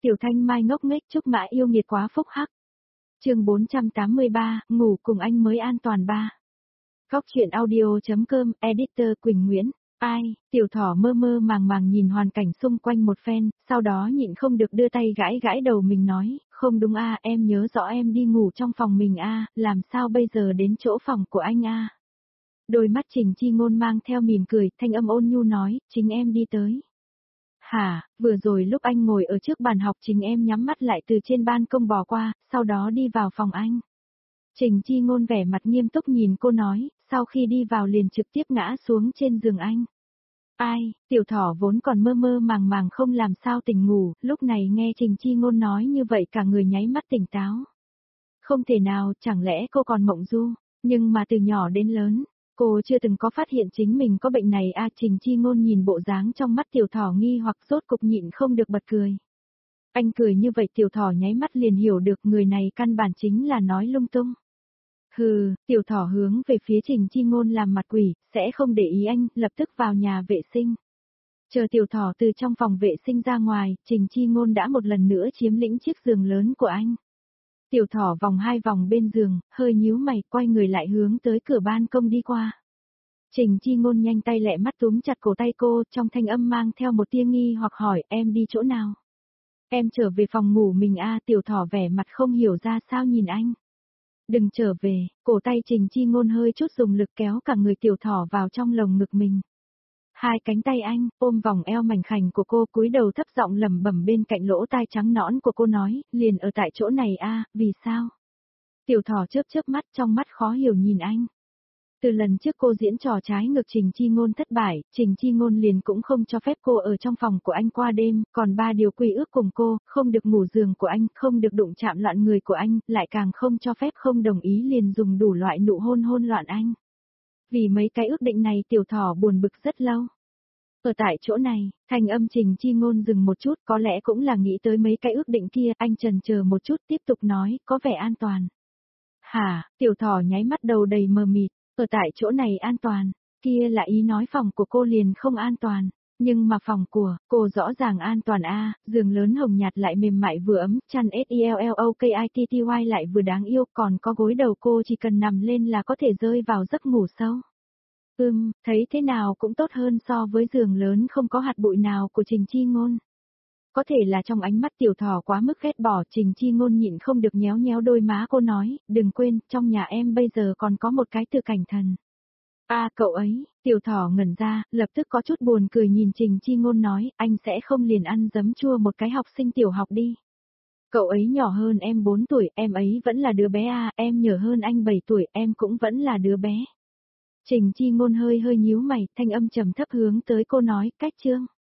Tiểu Thanh Mai ngốc nghếch chúc mã yêu nghiệt quá phúc hắc. Chương 483, ngủ cùng anh mới an toàn ba. Góc truyện audio.com, editor Quỳnh Nguyễn. Ai, tiểu thỏ mơ mơ màng màng nhìn hoàn cảnh xung quanh một phen, sau đó nhịn không được đưa tay gãi gãi đầu mình nói, không đúng a, em nhớ rõ em đi ngủ trong phòng mình a, làm sao bây giờ đến chỗ phòng của anh a? Đôi mắt Trình Chi Ngôn mang theo mỉm cười, thanh âm ôn nhu nói, chính em đi tới. Hả, vừa rồi lúc anh ngồi ở trước bàn học chính em nhắm mắt lại từ trên ban công bò qua, sau đó đi vào phòng anh. Trình Chi Ngôn vẻ mặt nghiêm túc nhìn cô nói, sau khi đi vào liền trực tiếp ngã xuống trên giường anh. Ai, tiểu thỏ vốn còn mơ mơ màng màng không làm sao tỉnh ngủ, lúc này nghe Trình Chi Ngôn nói như vậy cả người nháy mắt tỉnh táo. Không thể nào, chẳng lẽ cô còn mộng du, nhưng mà từ nhỏ đến lớn, cô chưa từng có phát hiện chính mình có bệnh này a. Trình Chi Ngôn nhìn bộ dáng trong mắt tiểu thỏ nghi hoặc rốt cục nhịn không được bật cười. Anh cười như vậy tiểu thỏ nháy mắt liền hiểu được người này căn bản chính là nói lung tung. Hừ, tiểu thỏ hướng về phía Trình Chi Ngôn làm mặt quỷ, sẽ không để ý anh, lập tức vào nhà vệ sinh. Chờ tiểu thỏ từ trong phòng vệ sinh ra ngoài, Trình Chi Ngôn đã một lần nữa chiếm lĩnh chiếc giường lớn của anh. Tiểu thỏ vòng hai vòng bên giường, hơi nhíu mày, quay người lại hướng tới cửa ban công đi qua. Trình Chi Ngôn nhanh tay lẹ mắt túm chặt cổ tay cô, trong thanh âm mang theo một tia nghi hoặc hỏi, em đi chỗ nào? Em trở về phòng ngủ mình a. Tiểu thỏ vẻ mặt không hiểu ra sao nhìn anh. Đừng trở về, cổ tay Trình Chi Ngôn hơi chút dùng lực kéo cả người tiểu thỏ vào trong lồng ngực mình. Hai cánh tay anh ôm vòng eo mảnh khảnh của cô, cúi đầu thấp giọng lẩm bẩm bên cạnh lỗ tai trắng nõn của cô nói, liền ở tại chỗ này a, vì sao? Tiểu thỏ chớp chớp mắt, trong mắt khó hiểu nhìn anh. Từ lần trước cô diễn trò trái ngược Trình Chi Ngôn thất bại, Trình Chi Ngôn liền cũng không cho phép cô ở trong phòng của anh qua đêm, còn 3 điều quy ước cùng cô, không được ngủ giường của anh, không được đụng chạm loạn người của anh, lại càng không cho phép không đồng ý liền dùng đủ loại nụ hôn hôn loạn anh. Vì mấy cái ước định này tiểu thỏ buồn bực rất lâu. Ở tại chỗ này, thanh âm Trình Chi Ngôn dừng một chút, có lẽ cũng là nghĩ tới mấy cái ước định kia, anh chần chờ một chút tiếp tục nói, có vẻ an toàn. Hả, tiểu thỏ nháy mắt đầu đầy mờ mịt. Ở tại chỗ này an toàn, kia là ý nói phòng của cô liền không an toàn, nhưng mà phòng của cô rõ ràng an toàn a, giường lớn hồng nhạt lại mềm mại vừa ấm, chăn SELLOKITTY lại vừa đáng yêu, còn có gối đầu cô chỉ cần nằm lên là có thể rơi vào giấc ngủ sâu. Thấy thế nào cũng tốt hơn so với giường lớn không có hạt bụi nào của Trình Chi Ngôn. Có thể là trong ánh mắt tiểu thỏ quá mức ghét bỏ, Trình Chi Ngôn nhịn không được nhéo nhéo đôi má cô nói, đừng quên, trong nhà em bây giờ còn có một cái Từ Cảnh Thần. Cậu ấy, tiểu thỏ ngẩn ra, lập tức có chút buồn cười nhìn Trình Chi Ngôn nói, anh sẽ không liền ăn giấm chua một cái học sinh tiểu học đi. Cậu ấy nhỏ hơn em 4 tuổi, em ấy vẫn là đứa bé em nhỏ hơn anh 7 tuổi, em cũng vẫn là đứa bé. Trình Chi Ngôn hơi nhíu mày, thanh âm trầm thấp hướng tới cô nói, cách chương.